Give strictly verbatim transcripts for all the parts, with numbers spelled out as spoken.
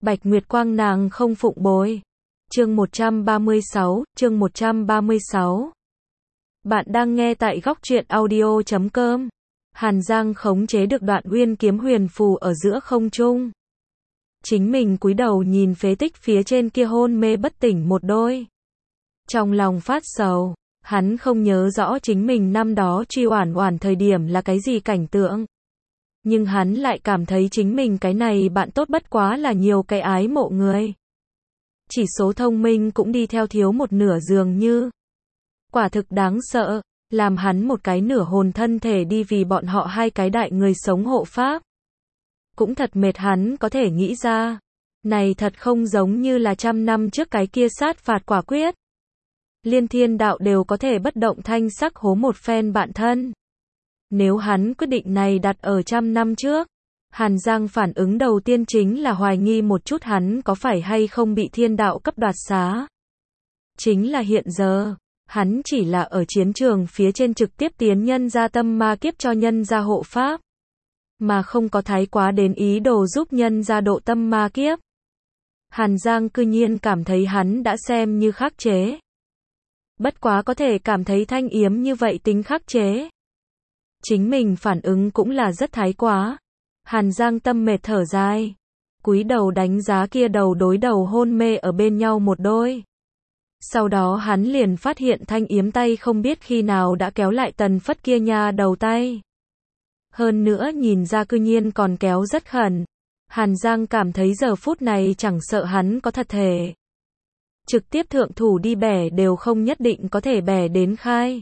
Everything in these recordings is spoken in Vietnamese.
Bạch Nguyệt Quang nàng không phụng bồi. Chương một trăm ba mươi sáu, chương một trăm ba mươi sáu. Bạn đang nghe tại góc truyện audio chấm com. Hàn Giang khống chế được đoạn uyên kiếm huyền phù ở giữa không trung. Chính mình cúi đầu nhìn phế tích phía trên kia hôn mê bất tỉnh một đôi. Trong lòng phát sầu, hắn không nhớ rõ chính mình năm đó truy oản oản thời điểm là cái gì cảnh tượng. Nhưng hắn lại cảm thấy chính mình cái này bạn tốt bất quá là nhiều cái ái mộ người. Chỉ số thông minh cũng đi theo thiếu một nửa dường như. Quả thực đáng sợ, làm hắn một cái nửa hồn thân thể đi vì bọn họ hai cái đại người sống hộ pháp. Cũng thật mệt hắn có thể nghĩ ra. Này thật không giống như là trăm năm trước cái kia sát phạt quả quyết. Liên thiên đạo đều có thể bất động thanh sắc hố một phen bạn thân. Nếu hắn quyết định này đặt ở trăm năm trước, Hàn Giang phản ứng đầu tiên chính là hoài nghi một chút hắn có phải hay không bị thiên đạo cấp đoạt xá. Chính là hiện giờ, hắn chỉ là ở chiến trường phía trên trực tiếp tiến nhân ra tâm ma kiếp cho nhân ra hộ pháp, mà không có thái quá đến ý đồ giúp nhân ra độ tâm ma kiếp. Hàn Giang cư nhiên cảm thấy hắn đã xem như khắc chế. Bất quá có thể cảm thấy Thanh Yếm như vậy tính khắc chế. Chính mình phản ứng cũng là rất thái quá. Hàn Giang tâm mệt thở dài, cúi đầu đánh giá kia đầu đối đầu hôn mê ở bên nhau một đôi. Sau đó hắn liền phát hiện Thanh Yếm tay không biết khi nào đã kéo lại Tần Phất kia nha đầu tay. Hơn nữa nhìn ra cư nhiên còn kéo rất khẩn. Hàn Giang cảm thấy giờ phút này chẳng sợ hắn có thật thể. Trực tiếp thượng thủ đi bẻ đều không nhất định có thể bẻ đến khai.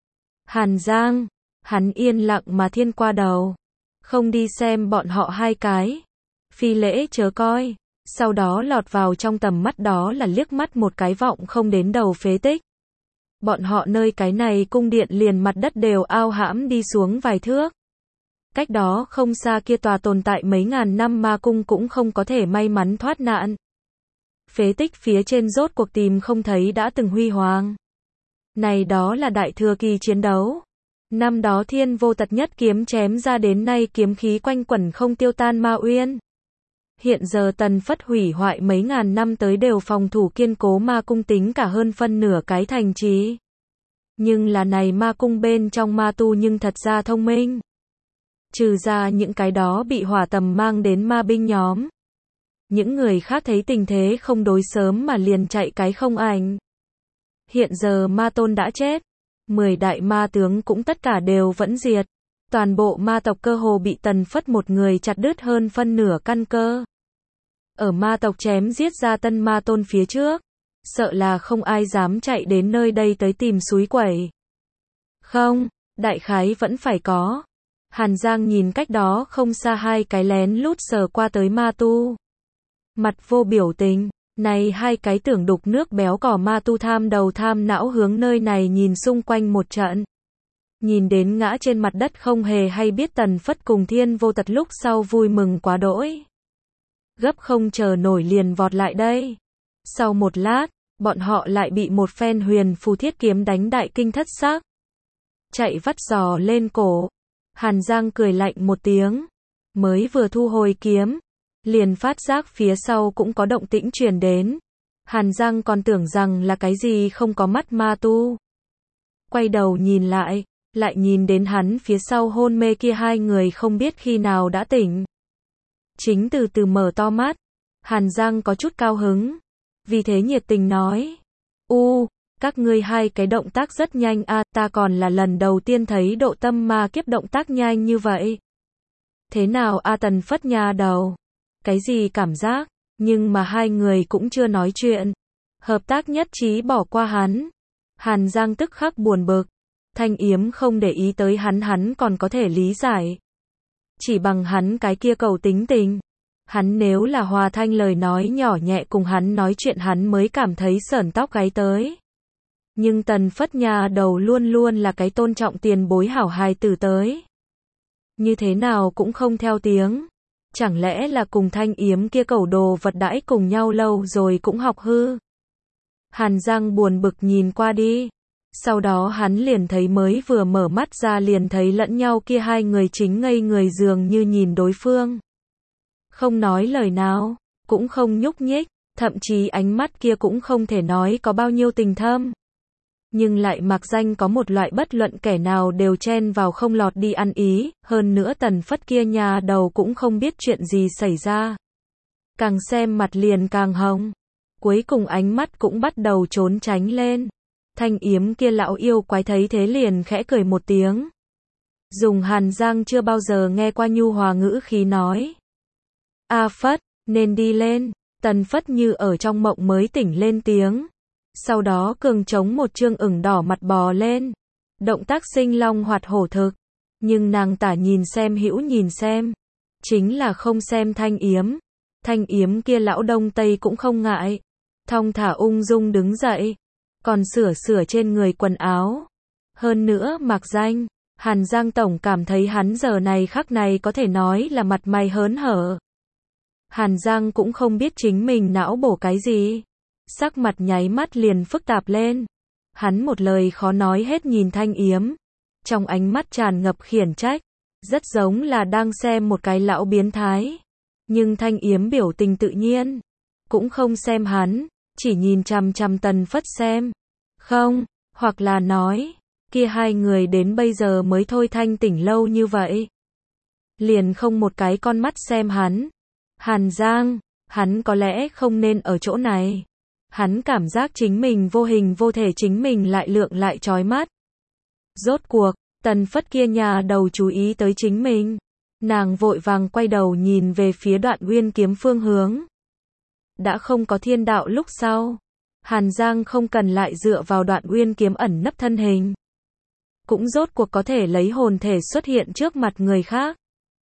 Hàn Giang, hắn yên lặng mà thiên qua đầu. Không đi xem bọn họ hai cái. Phi lễ chớ coi. Sau đó lọt vào trong tầm mắt đó là liếc mắt một cái vọng không đến đầu phế tích. Bọn họ nơi cái này cung điện liền mặt đất đều ao hãm đi xuống vài thước. Cách đó không xa kia tòa tồn tại mấy ngàn năm ma cung cũng không có thể may mắn thoát nạn. Phế tích phía trên rốt cuộc tìm không thấy đã từng huy hoàng. Này đó là đại thừa kỳ chiến đấu. Năm đó thiên vô tật nhất kiếm chém ra đến nay kiếm khí quanh quẩn không tiêu tan ma uyên. Hiện giờ Tần Phất hủy hoại mấy ngàn năm tới đều phòng thủ kiên cố ma cung tính cả hơn phân nửa cái thành trì. Nhưng là này ma cung bên trong ma tu nhưng thật ra thông minh. Trừ ra những cái đó bị hỏa tầm mang đến ma binh nhóm. Những người khác thấy tình thế không đối sớm mà liền chạy cái không ảnh. Hiện giờ ma tôn đã chết. Mười đại ma tướng cũng tất cả đều vẫn diệt. Toàn bộ ma tộc cơ hồ bị Tần Phất một người chặt đứt hơn phân nửa căn cơ. Ở ma tộc chém giết ra tân ma tôn phía trước. Sợ là không ai dám chạy đến nơi đây tới tìm suối quẩy. Không, đại khái vẫn phải có. Hàn Giang nhìn cách đó không xa hai cái lén lút sờ qua tới ma tu. Mặt vô biểu tình, này hai cái tưởng đục nước béo cỏ ma tu tham đầu tham não hướng nơi này nhìn xung quanh một trận. Nhìn đến ngã trên mặt đất không hề hay biết Tần Phất cùng thiên vô tật lúc sau vui mừng quá đỗi. Gấp không chờ nổi liền vọt lại đây. Sau một lát, bọn họ lại bị một phen huyền phù thiết kiếm đánh đại kinh thất xác. Chạy vắt giò lên cổ. Hàn Giang cười lạnh một tiếng. Mới vừa thu hồi kiếm. Liền phát giác phía sau cũng có động tĩnh truyền đến. Hàn Giang còn tưởng rằng là cái gì không có mắt ma tu. Quay đầu nhìn lại, lại nhìn đến hắn phía sau hôn mê kia hai người không biết khi nào đã tỉnh. Chính từ từ mở to mắt. Hàn Giang có chút cao hứng. Vì thế nhiệt tình nói. U, các ngươi hai cái động tác rất nhanh a, à, ta còn là lần đầu tiên thấy độ tâm ma kiếp động tác nhanh như vậy. Thế nào a à, Tần Phất nhà đầu? Cái gì cảm giác? Nhưng mà hai người cũng chưa nói chuyện. Hợp tác nhất trí bỏ qua hắn. Hàn Giang tức khắc buồn bực. Thanh Yếm không để ý tới hắn hắn còn có thể lý giải. Chỉ bằng hắn cái kia cầu tính tình. Hắn nếu là hòa thanh lời nói nhỏ nhẹ cùng hắn nói chuyện hắn mới cảm thấy sởn tóc gáy tới. Nhưng Tần Phất nhà đầu luôn luôn là cái tôn trọng tiền bối hảo hài tử tới. Như thế nào cũng không theo tiếng. Chẳng lẽ là cùng Thanh Yếm kia cẩu đồ vật đãi cùng nhau lâu rồi cũng học hư. Hàn Giang buồn bực nhìn qua đi. Sau đó hắn liền thấy mới vừa mở mắt ra liền thấy lẫn nhau kia hai người chính ngây người dường như nhìn đối phương. Không nói lời nào, cũng không nhúc nhích, thậm chí ánh mắt kia cũng không thể nói có bao nhiêu tình thâm. Nhưng lại mặc danh có một loại bất luận kẻ nào đều chen vào không lọt đi ăn ý, hơn nữa Tần Phất kia nhà đầu cũng không biết chuyện gì xảy ra. Càng xem mặt liền càng hồng. Cuối cùng ánh mắt cũng bắt đầu trốn tránh lên. Thanh Yếm kia lão yêu quái thấy thế liền khẽ cười một tiếng. Dùng Hàn Giang chưa bao giờ nghe qua nhu hòa ngữ khí nói. A Phất, nên đi lên. Tần Phất như ở trong mộng mới tỉnh lên tiếng. Sau đó cường chống một trương ửng đỏ mặt bò lên. Động tác sinh long hoạt hổ thực. Nhưng nàng tả nhìn xem hữu nhìn xem. Chính là không xem Thanh Yếm. Thanh Yếm kia lão đông tây cũng không ngại. Thong thả ung dung đứng dậy. Còn sửa sửa trên người quần áo. Hơn nữa mặc danh. Hàn Giang Tổng cảm thấy hắn giờ này khắc này có thể nói là mặt mày hớn hở. Hàn Giang cũng không biết chính mình não bổ cái gì. Sắc mặt nháy mắt liền phức tạp lên. Hắn một lời khó nói hết nhìn Thanh Yếm. Trong ánh mắt tràn ngập khiển trách. Rất giống là đang xem một cái lão biến thái. Nhưng Thanh Yếm biểu tình tự nhiên. Cũng không xem hắn. Chỉ nhìn chằm chằm Tần Phất xem. Không, hoặc là nói. Kia hai người đến bây giờ mới thôi thanh tỉnh lâu như vậy. Liền không một cái con mắt xem hắn. Hàn Giang, hắn có lẽ không nên ở chỗ này. Hắn cảm giác chính mình vô hình vô thể chính mình lại lượng lại chói mắt. Rốt cuộc, Tần Phất kia nhà đầu chú ý tới chính mình. Nàng vội vàng quay đầu nhìn về phía Đoạn Uyên kiếm phương hướng. Đã không có thiên đạo lúc sau. Hàn Giang không cần lại dựa vào Đoạn Uyên kiếm ẩn nấp thân hình. Cũng rốt cuộc có thể lấy hồn thể xuất hiện trước mặt người khác.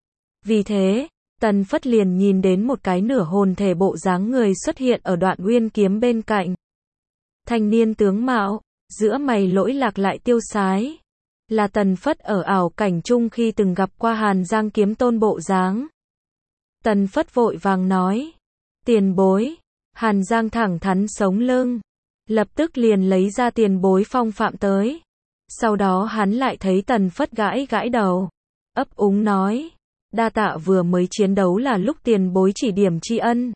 Vì thế, Tần Phất liền nhìn đến một cái nửa hồn thể bộ dáng người xuất hiện ở Đoạn Uyên kiếm bên cạnh. Thanh niên tướng mạo, giữa mày lỗi lạc lại tiêu sái. Là Tần Phất ở ảo cảnh chung khi từng gặp qua Hàn Giang kiếm tôn bộ dáng. Tần Phất vội vàng nói. Tiền bối. Hàn Giang thẳng thắn sống lưng. Lập tức liền lấy ra tiền bối phong phạm tới. Sau đó hắn lại thấy Tần Phất gãi gãi đầu. Ấp úng nói. Đa tạ vừa mới chiến đấu là lúc tiền bối chỉ điểm tri ân.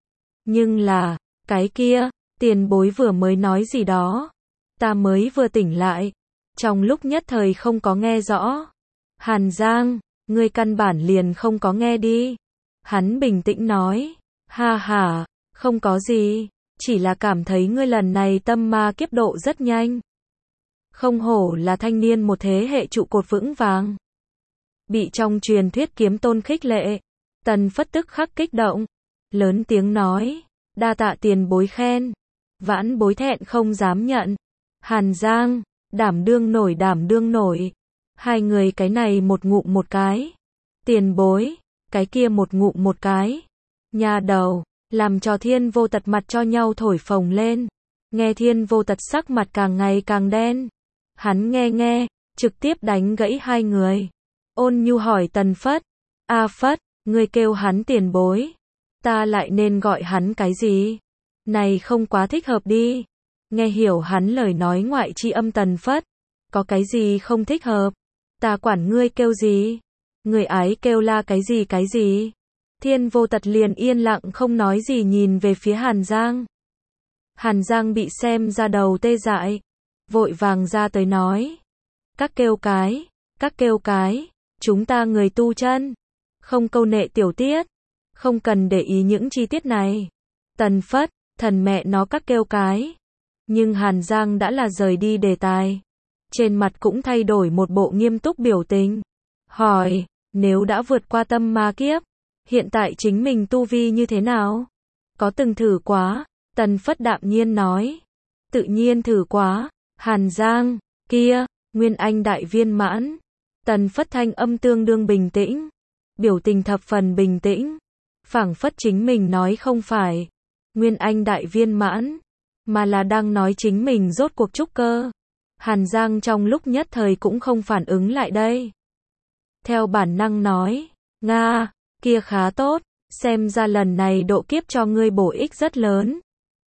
Nhưng là, cái kia, tiền bối vừa mới nói gì đó. Ta mới vừa tỉnh lại. Trong lúc nhất thời không có nghe rõ. Hàn Giang, ngươi căn bản liền không có nghe đi. Hắn bình tĩnh nói. Ha ha, không có gì. Chỉ là cảm thấy ngươi lần này tâm ma kiếp độ rất nhanh. Không hổ là thanh niên một thế hệ trụ cột vững vàng. Bị trong truyền thuyết kiếm tôn khích lệ. Tần Phất tức khắc kích động. Lớn tiếng nói. Đa tạ tiền bối khen. Vãn bối thẹn không dám nhận. Hàn Giang, đảm đương nổi đảm đương nổi. Hai người cái này một ngụm một cái. Tiền bối, cái kia một ngụm một cái. Nhà đầu, làm cho Thiên Vô Tật mặt cho nhau thổi phồng lên. Nghe Thiên Vô Tật sắc mặt càng ngày càng đen. Hắn nghe nghe, trực tiếp đánh gãy hai người. Ôn nhu hỏi Tần Phất. A Phất, ngươi kêu hắn tiền bối. Ta lại nên gọi hắn cái gì? Này không quá thích hợp đi. Nghe hiểu hắn lời nói ngoại chi âm Tần Phất. Có cái gì không thích hợp? Ta quản ngươi kêu gì? Người ái kêu la cái gì cái gì? Thiên Vô Tật liền yên lặng không nói gì nhìn về phía Hàn Giang. Hàn Giang bị xem ra đầu tê dại. Vội vàng ra tới nói. Các kêu cái, các kêu cái. Chúng ta người tu chân. Không câu nệ tiểu tiết. Không cần để ý những chi tiết này. Tần Phất, thần mẹ nó các kêu cái. Nhưng Hàn Giang đã là rời đi đề tài. Trên mặt cũng thay đổi một bộ nghiêm túc biểu tình. Hỏi, nếu đã vượt qua tâm ma kiếp, hiện tại chính mình tu vi như thế nào? Có từng thử quá? Tần Phất đạm nhiên nói. Tự nhiên thử quá. Hàn Giang, kia, Nguyên Anh đại viên mãn. Tần Phất thanh âm tương đương bình tĩnh. Biểu tình thập phần bình tĩnh. Phảng phất chính mình nói không phải Nguyên Anh đại viên mãn, mà là đang nói chính mình rốt cuộc trúc cơ. Hàn Giang trong lúc nhất thời cũng không phản ứng lại đây. Theo bản năng nói, Nga, kia khá tốt, xem ra lần này độ kiếp cho ngươi bổ ích rất lớn.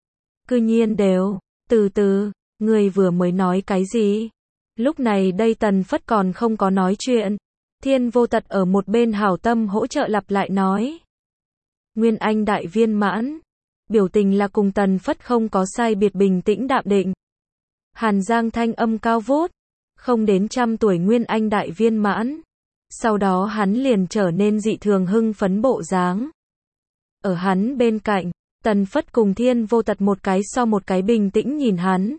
Cư nhiên đều, từ từ, ngươi vừa mới nói cái gì? Lúc này đây Tần Phất còn không có nói chuyện. Thiên Vô Tật ở một bên hảo tâm hỗ trợ lặp lại nói. Nguyên Anh đại viên mãn. Biểu tình là cùng Tần Phất không có sai biệt bình tĩnh đạm định. Hàn Giang thanh âm cao vút. Không đến trăm tuổi Nguyên Anh đại viên mãn. Sau đó hắn liền trở nên dị thường hưng phấn bộ dáng. Ở hắn bên cạnh, Tần Phất cùng Thiên Vô Tật một cái so một cái bình tĩnh nhìn hắn.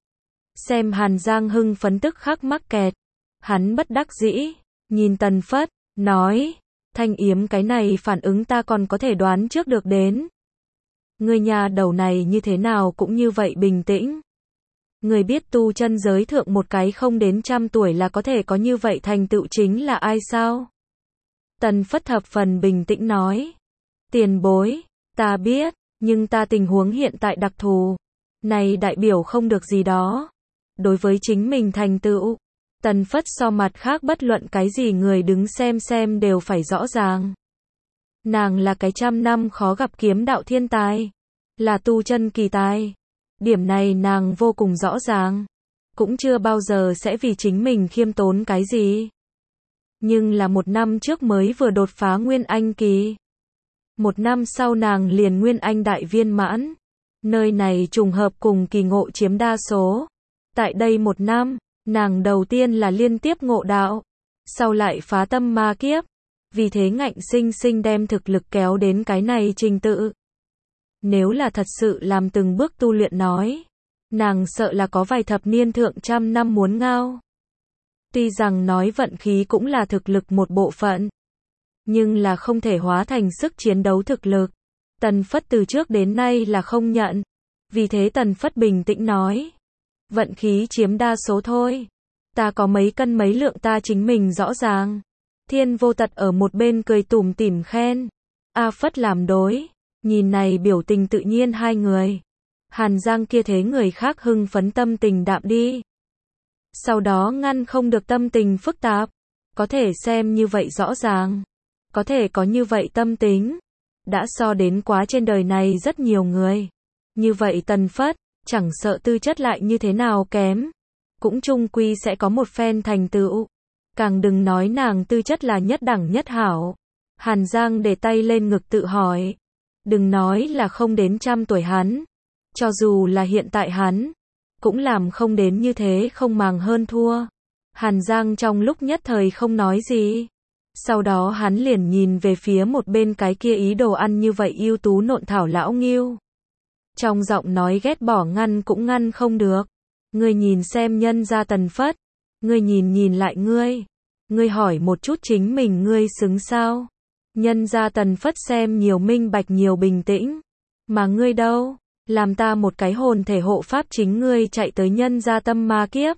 Xem Hàn Giang hưng phấn tức khắc mắc kẹt. Hắn bất đắc dĩ, nhìn Tần Phất, nói, Thanh Yếm cái này phản ứng ta còn có thể đoán trước được đến. Người nhà đầu này như thế nào cũng như vậy bình tĩnh. Người biết tu chân giới thượng một cái không đến trăm tuổi là có thể có như vậy thành tựu chính là ai sao? Tần Phất thập phần bình tĩnh nói. Tiền bối, ta biết, nhưng ta tình huống hiện tại đặc thù. Này đại biểu không được gì đó. Đối với chính mình thành tựu, Tần Phất so mặt khác bất luận cái gì người đứng xem xem đều phải rõ ràng. Nàng là cái trăm năm khó gặp kiếm đạo thiên tài. Là tu chân kỳ tài. Điểm này nàng vô cùng rõ ràng. Cũng chưa bao giờ sẽ vì chính mình khiêm tốn cái gì. Nhưng là một năm trước mới vừa đột phá Nguyên Anh kỳ. Một năm sau nàng liền Nguyên Anh đại viên mãn. Nơi này trùng hợp cùng kỳ ngộ chiếm đa số. Tại đây một năm, nàng đầu tiên là liên tiếp ngộ đạo. Sau lại phá tâm ma kiếp. Vì thế ngạnh sinh sinh đem thực lực kéo đến cái này trình tự. Nếu là thật sự làm từng bước tu luyện nói, nàng sợ là có vài thập niên thượng trăm năm muốn ngao. Tuy rằng nói vận khí cũng là thực lực một bộ phận, nhưng là không thể hóa thành sức chiến đấu thực lực. Tần Phất từ trước đến nay là không nhận. Vì thế Tần Phất bình tĩnh nói, vận khí chiếm đa số thôi. Ta có mấy cân mấy lượng ta chính mình rõ ràng. Thiên Vô Tật ở một bên cười tủm tỉm khen. A Phất làm đối. Nhìn này biểu tình tự nhiên hai người. Hàn Giang kia thế người khác hưng phấn tâm tình đạm đi. Sau đó ngăn không được tâm tình phức tạp. Có thể xem như vậy rõ ràng. Có thể có như vậy tâm tính. Đã so đến quá trên đời này rất nhiều người. Như vậy Tần Phất, chẳng sợ tư chất lại như thế nào kém. Cũng chung quy sẽ có một phen thành tựu. Càng đừng nói nàng tư chất là nhất đẳng nhất hảo. Hàn Giang để tay lên ngực tự hỏi. Đừng nói là không đến trăm tuổi hắn. Cho dù là hiện tại hắn, cũng làm không đến như thế không màng hơn thua. Hàn Giang trong lúc nhất thời không nói gì. Sau đó hắn liền nhìn về phía một bên cái kia ý đồ ăn như vậy ưu tú nộn thảo lão Ngưu. Trong giọng nói ghét bỏ ngăn cũng ngăn không được. Ngươi nhìn xem nhân gia Tần Phất. Ngươi nhìn nhìn lại ngươi. Ngươi hỏi một chút chính mình ngươi xứng sao? Nhân gia Tần Phất xem nhiều minh bạch nhiều bình tĩnh. Mà ngươi đâu? Làm ta một cái hồn thể hộ pháp chính ngươi chạy tới nhân gia tâm ma kiếp.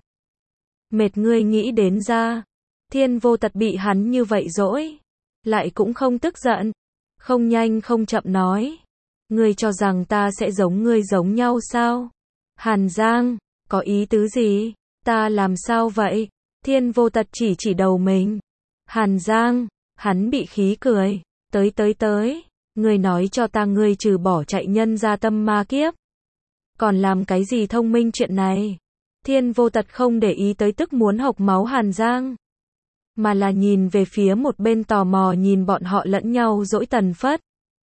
Mệt ngươi nghĩ đến ra. Thiên Vô Tật bị hắn như vậy dỗi. Lại cũng không tức giận. Không nhanh không chậm nói. Ngươi cho rằng ta sẽ giống ngươi giống nhau sao? Hàn Giang, có ý tứ gì? Ta làm sao vậy? Thiên Vô Tật chỉ chỉ đầu mình. Hàn Giang, hắn bị khí cười. Tới tới tới, ngươi nói cho ta ngươi trừ bỏ chạy nhân gia tâm ma kiếp. Còn làm cái gì thông minh chuyện này? Thiên Vô Tật không để ý tới tức muốn hộc máu Hàn Giang. Mà là nhìn về phía một bên tò mò nhìn bọn họ lẫn nhau dỗi Tần Phất.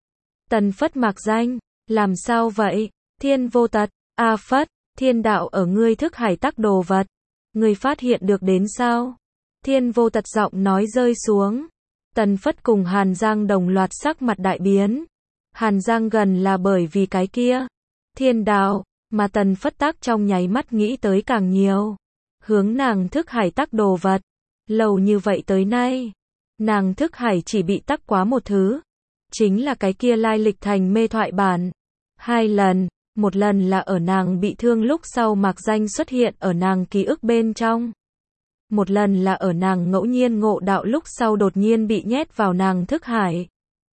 Tần Phất mặc danh, làm sao vậy? Thiên Vô Tật, A Phất, thiên đạo ở ngươi thức hải tắc đồ vật. Ngươi phát hiện được đến sao? Thiên Vô Tật giọng nói rơi xuống. Tần Phất cùng Hàn Giang đồng loạt sắc mặt đại biến. Hàn Giang gần là bởi vì cái kia. Thiên đạo, mà Tần Phất tác trong nháy mắt nghĩ tới càng nhiều. Hướng nàng thức hải tắc đồ vật. Lâu như vậy tới nay, nàng thức hải chỉ bị tắc quá một thứ. Chính là cái kia lai lịch thành mê thoại bản. Hai lần, một lần là ở nàng bị thương lúc sau mạc danh xuất hiện ở nàng ký ức bên trong. Một lần là ở nàng ngẫu nhiên ngộ đạo lúc sau đột nhiên bị nhét vào nàng thức hải.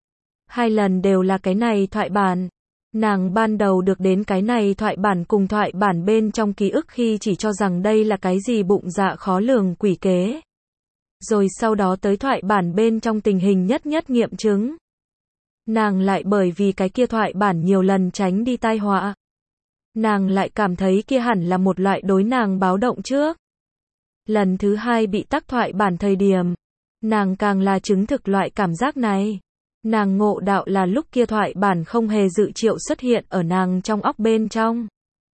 Hai lần đều là cái này thoại bản. Nàng ban đầu được đến cái này thoại bản cùng thoại bản bên trong ký ức khi chỉ cho rằng đây là cái gì bụng dạ khó lường quỷ kế. Rồi sau đó tới thoại bản bên trong tình hình nhất nhất nghiệm chứng. Nàng lại bởi vì cái kia thoại bản nhiều lần tránh đi tai họa. Nàng lại cảm thấy kia hẳn là một loại đối nàng báo động trước. Lần thứ hai bị tắc thoại bản thời điểm, nàng càng là chứng thực loại cảm giác này. Nàng ngộ đạo là lúc kia thoại bản không hề dự triệu xuất hiện ở nàng trong óc bên trong.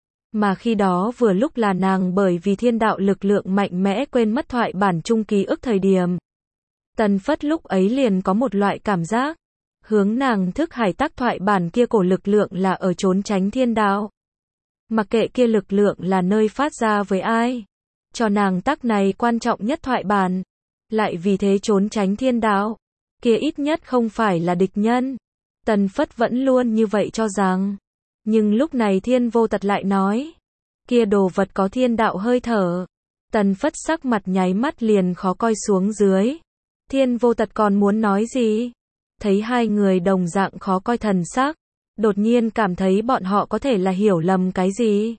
Mà khi đó vừa lúc là nàng bởi vì thiên đạo lực lượng mạnh mẽ quên mất thoại bản chung ký ức thời điểm. Tần Phất lúc ấy liền có một loại cảm giác, hướng nàng thức hải tác thoại bản kia cổ lực lượng là ở trốn tránh thiên đạo. Mặc kệ kia lực lượng là nơi phát ra với ai, cho nàng tác này quan trọng nhất thoại bản, lại vì thế trốn tránh thiên đạo, kia ít nhất không phải là địch nhân. Tần Phất vẫn luôn như vậy cho rằng. Nhưng lúc này Thiên Vô Tật lại nói, kia đồ vật có thiên đạo hơi thở. Tần Phất sắc mặt nháy mắt liền khó coi xuống dưới. Thiên Vô Tật còn muốn nói gì? Thấy hai người đồng dạng khó coi thần sắc, đột nhiên cảm thấy bọn họ có thể là hiểu lầm cái gì.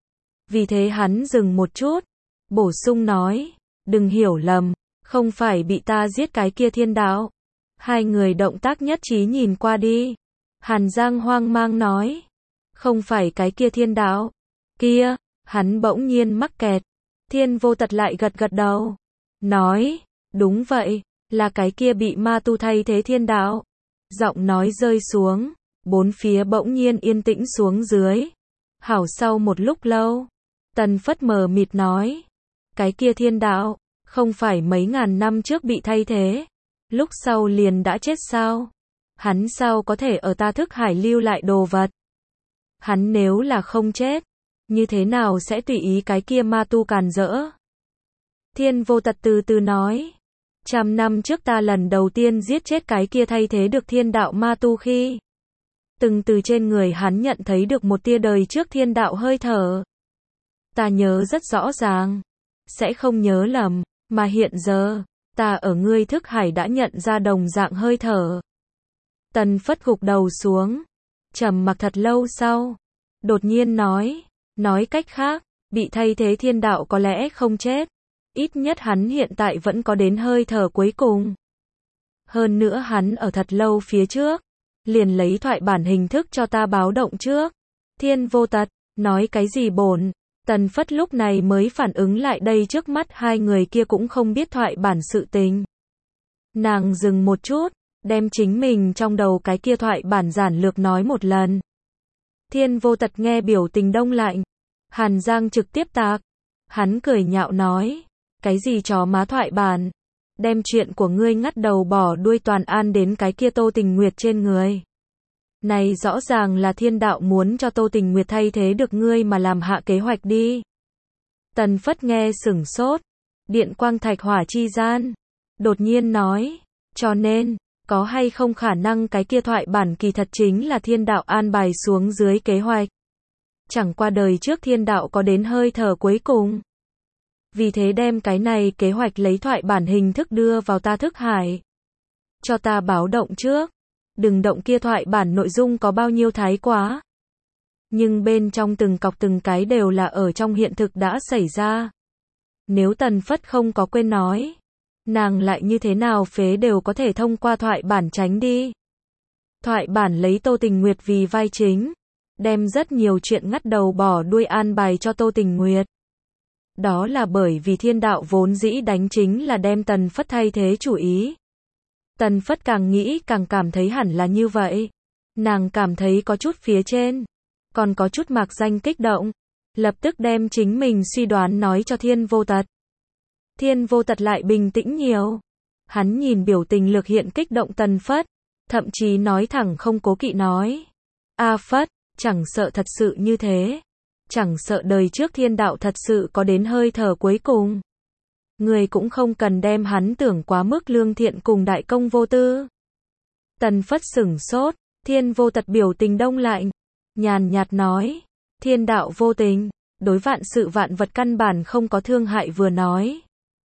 Vì thế hắn dừng một chút, bổ sung nói, đừng hiểu lầm, không phải bị ta giết cái kia thiên đạo. Hai người động tác nhất trí nhìn qua đi. Hàn Giang hoang mang nói, không phải cái kia thiên đạo. Kia, hắn bỗng nhiên mắc kẹt. Thiên Vô Tật lại gật gật đầu, nói, đúng vậy, là cái kia bị ma tu thay thế thiên đạo. Giọng nói rơi xuống, bốn phía bỗng nhiên yên tĩnh xuống dưới. Hảo sau một lúc lâu, Tần Phất mờ mịt nói, cái kia thiên đạo, không phải mấy ngàn năm trước bị thay thế, lúc sau liền đã chết sao? Hắn sao có thể ở ta thức hải lưu lại đồ vật? Hắn nếu là không chết, như thế nào sẽ tùy ý cái kia ma tu càn rỡ? Thiên Vô Tật từ từ nói, trăm năm trước ta lần đầu tiên giết chết cái kia thay thế được thiên đạo ma tu khi, từng từ trên người hắn nhận thấy được một tia đời trước thiên đạo hơi thở. Ta nhớ rất rõ ràng, sẽ không nhớ lầm, mà hiện giờ, ta ở ngươi thức hải đã nhận ra đồng dạng hơi thở. Tần Phất gục đầu xuống, trầm mặc thật lâu sau, đột nhiên nói, nói cách khác, bị thay thế thiên đạo có lẽ không chết, ít nhất hắn hiện tại vẫn có đến hơi thở cuối cùng. Hơn nữa hắn ở thật lâu phía trước, liền lấy thoại bản hình thức cho ta báo động trước. Thiên Vô Tật, nói cái gì bổn? Tần Phất lúc này mới phản ứng lại đây, trước mắt hai người kia cũng không biết thoại bản sự tình. Nàng dừng một chút, đem chính mình trong đầu cái kia thoại bản giản lược nói một lần. Thiên Vô Tật nghe biểu tình đông lạnh. Hàn Giang trực tiếp tạc. Hắn cười nhạo nói, cái gì chó má thoại bản, đem chuyện của ngươi ngắt đầu bỏ đuôi toàn an đến cái kia Tô Tình Nguyệt trên người. Này rõ ràng là thiên đạo muốn cho Tô Tình Nguyệt thay thế được ngươi mà làm hạ kế hoạch đi. Tần Phất nghe sửng sốt, điện quang thạch hỏa chi gian, đột nhiên nói, cho nên, có hay không khả năng cái kia thoại bản kỳ thật chính là thiên đạo an bài xuống dưới kế hoạch. Chẳng qua đời trước thiên đạo có đến hơi thở cuối cùng. Vì thế đem cái này kế hoạch lấy thoại bản hình thức đưa vào ta thức hải. Cho ta báo động trước. Đừng động kia thoại bản nội dung có bao nhiêu thái quá. Nhưng bên trong từng cọc từng cái đều là ở trong hiện thực đã xảy ra. Nếu Tần Phất không có quên nói, nàng lại như thế nào phế đều có thể thông qua thoại bản tránh đi. Thoại bản lấy Tô Tình Nguyệt vì vai chính, đem rất nhiều chuyện ngắt đầu bỏ đuôi an bài cho Tô Tình Nguyệt. Đó là bởi vì thiên đạo vốn dĩ đánh chính là đem Tần Phất thay thế chủ ý. Tần Phất càng nghĩ càng cảm thấy hẳn là như vậy. Nàng cảm thấy có chút phía trên, còn có chút mạc danh kích động, lập tức đem chính mình suy đoán nói cho Thiên Vô Tật. Thiên Vô Tật lại bình tĩnh nhiều. Hắn nhìn biểu tình lực hiện kích động Tần Phất, thậm chí nói thẳng không cố kỵ nói, A Phất, chẳng sợ thật sự như thế, chẳng sợ đời trước thiên đạo thật sự có đến hơi thở cuối cùng, người cũng không cần đem hắn tưởng quá mức lương thiện cùng đại công vô tư. Tần Phất sửng sốt, Thiên Vô Tật biểu tình đông lạnh, nhàn nhạt nói, thiên đạo vô tình, đối vạn sự vạn vật căn bản không có thương hại vừa nói.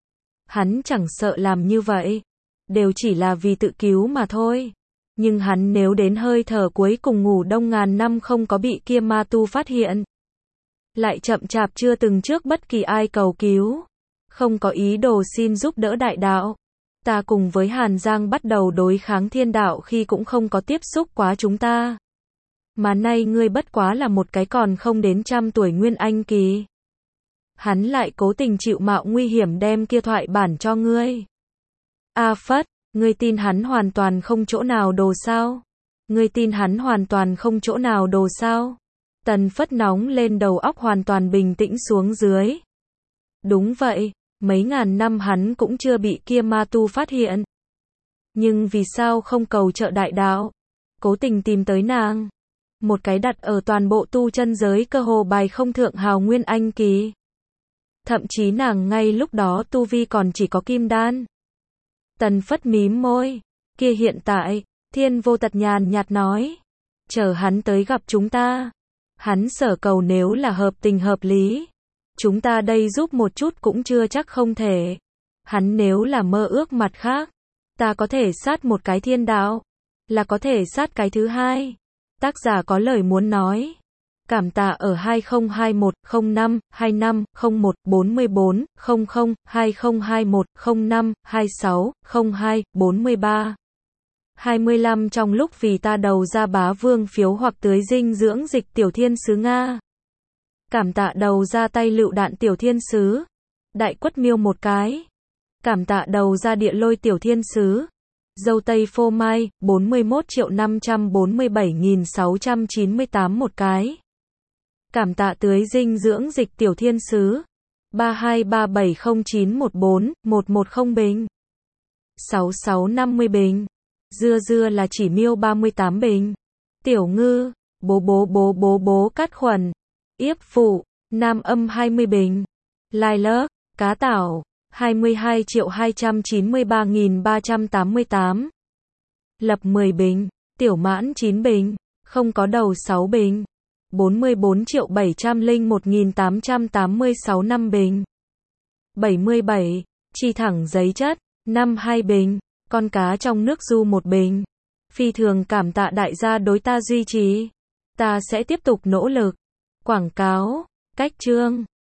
Hắn chẳng sợ làm như vậy, đều chỉ là vì tự cứu mà thôi. Nhưng hắn nếu đến hơi thở cuối cùng ngủ đông ngàn năm không có bị kia ma tu phát hiện, lại chậm chạp chưa từng trước bất kỳ ai cầu cứu, không có ý đồ xin giúp đỡ đại đạo. Ta cùng với Hàn Giang bắt đầu đối kháng thiên đạo khi cũng không có tiếp xúc quá chúng ta. Mà nay ngươi bất quá là một cái còn không đến trăm tuổi nguyên anh kỳ. Hắn lại cố tình chịu mạo nguy hiểm đem kia thoại bản cho ngươi. A Phất, Ngươi tin hắn hoàn toàn không chỗ nào đồ sao? Ngươi tin hắn hoàn toàn không chỗ nào đồ sao? Tần Phất nóng lên, đầu óc hoàn toàn bình tĩnh xuống dưới. Đúng vậy, mấy ngàn năm hắn cũng chưa bị kia ma tu phát hiện. Nhưng vì sao không cầu trợ đại đạo? Cố tình tìm tới nàng. Một cái đặt ở toàn bộ tu chân giới cơ hồ bài không thượng hào nguyên anh kỳ. Thậm chí nàng ngay lúc đó tu vi còn chỉ có kim đan. Tần Phất mím môi. Kia hiện tại, Thiên Vô Tật nhàn nhạt nói. Chờ hắn tới gặp chúng ta. Hắn sở cầu nếu là hợp tình hợp lý. Chúng ta đây giúp một chút cũng chưa chắc không thể. Hắn nếu là mơ ước mặt khác. Ta có thể sát một cái thiên đạo. Là có thể sát cái thứ hai. Tác giả có lời muốn nói. Cảm tạ ở hai không hai một không năm hai năm không một bốn bốn không không hai không hai một không năm hai sáu không hai bốn ba hai lăm trong lúc vì ta đầu ra bá vương phiếu hoặc tưới dinh dưỡng dịch tiểu thiên sứ Nga. Cảm tạ đầu ra tay lựu đạn tiểu thiên sứ. Đại quất miêu một cái. Cảm tạ đầu ra địa lôi tiểu thiên sứ. Dâu tây phô mai, bốn mươi mốt triệu năm trăm bốn mươi bảy nghìn sáu trăm chín mươi tám một cái. Cảm tạ tưới dinh dưỡng dịch tiểu thiên sứ. ba hai ba bảy không chín một bốn một một không bình. sáu sáu năm mươi bình. Dưa dưa là chỉ miêu ba mươi tám bình. Tiểu ngư, bố bố bố bố bố cát khuẩn. Yếp phụ, nam âm hai mươi bình. Lai lớc, cá tảo, hai mươi hai triệu hai trăm chín mươi ba nghìn ba trăm tám mươi tám. Lập mười bình. Tiểu mãn chín bình. Không có đầu sáu bình. bốn mươi bốn triệu bảy trăm lẻ một nghìn tám trăm tám mươi sáu năm bình. bảy mươi bảy. Chi thẳng giấy chất, năm hai bình. Con cá trong nước du một bình. Phi thường cảm tạ đại gia đối ta duy trì. Ta sẽ tiếp tục nỗ lực. Quảng cáo, cách chương.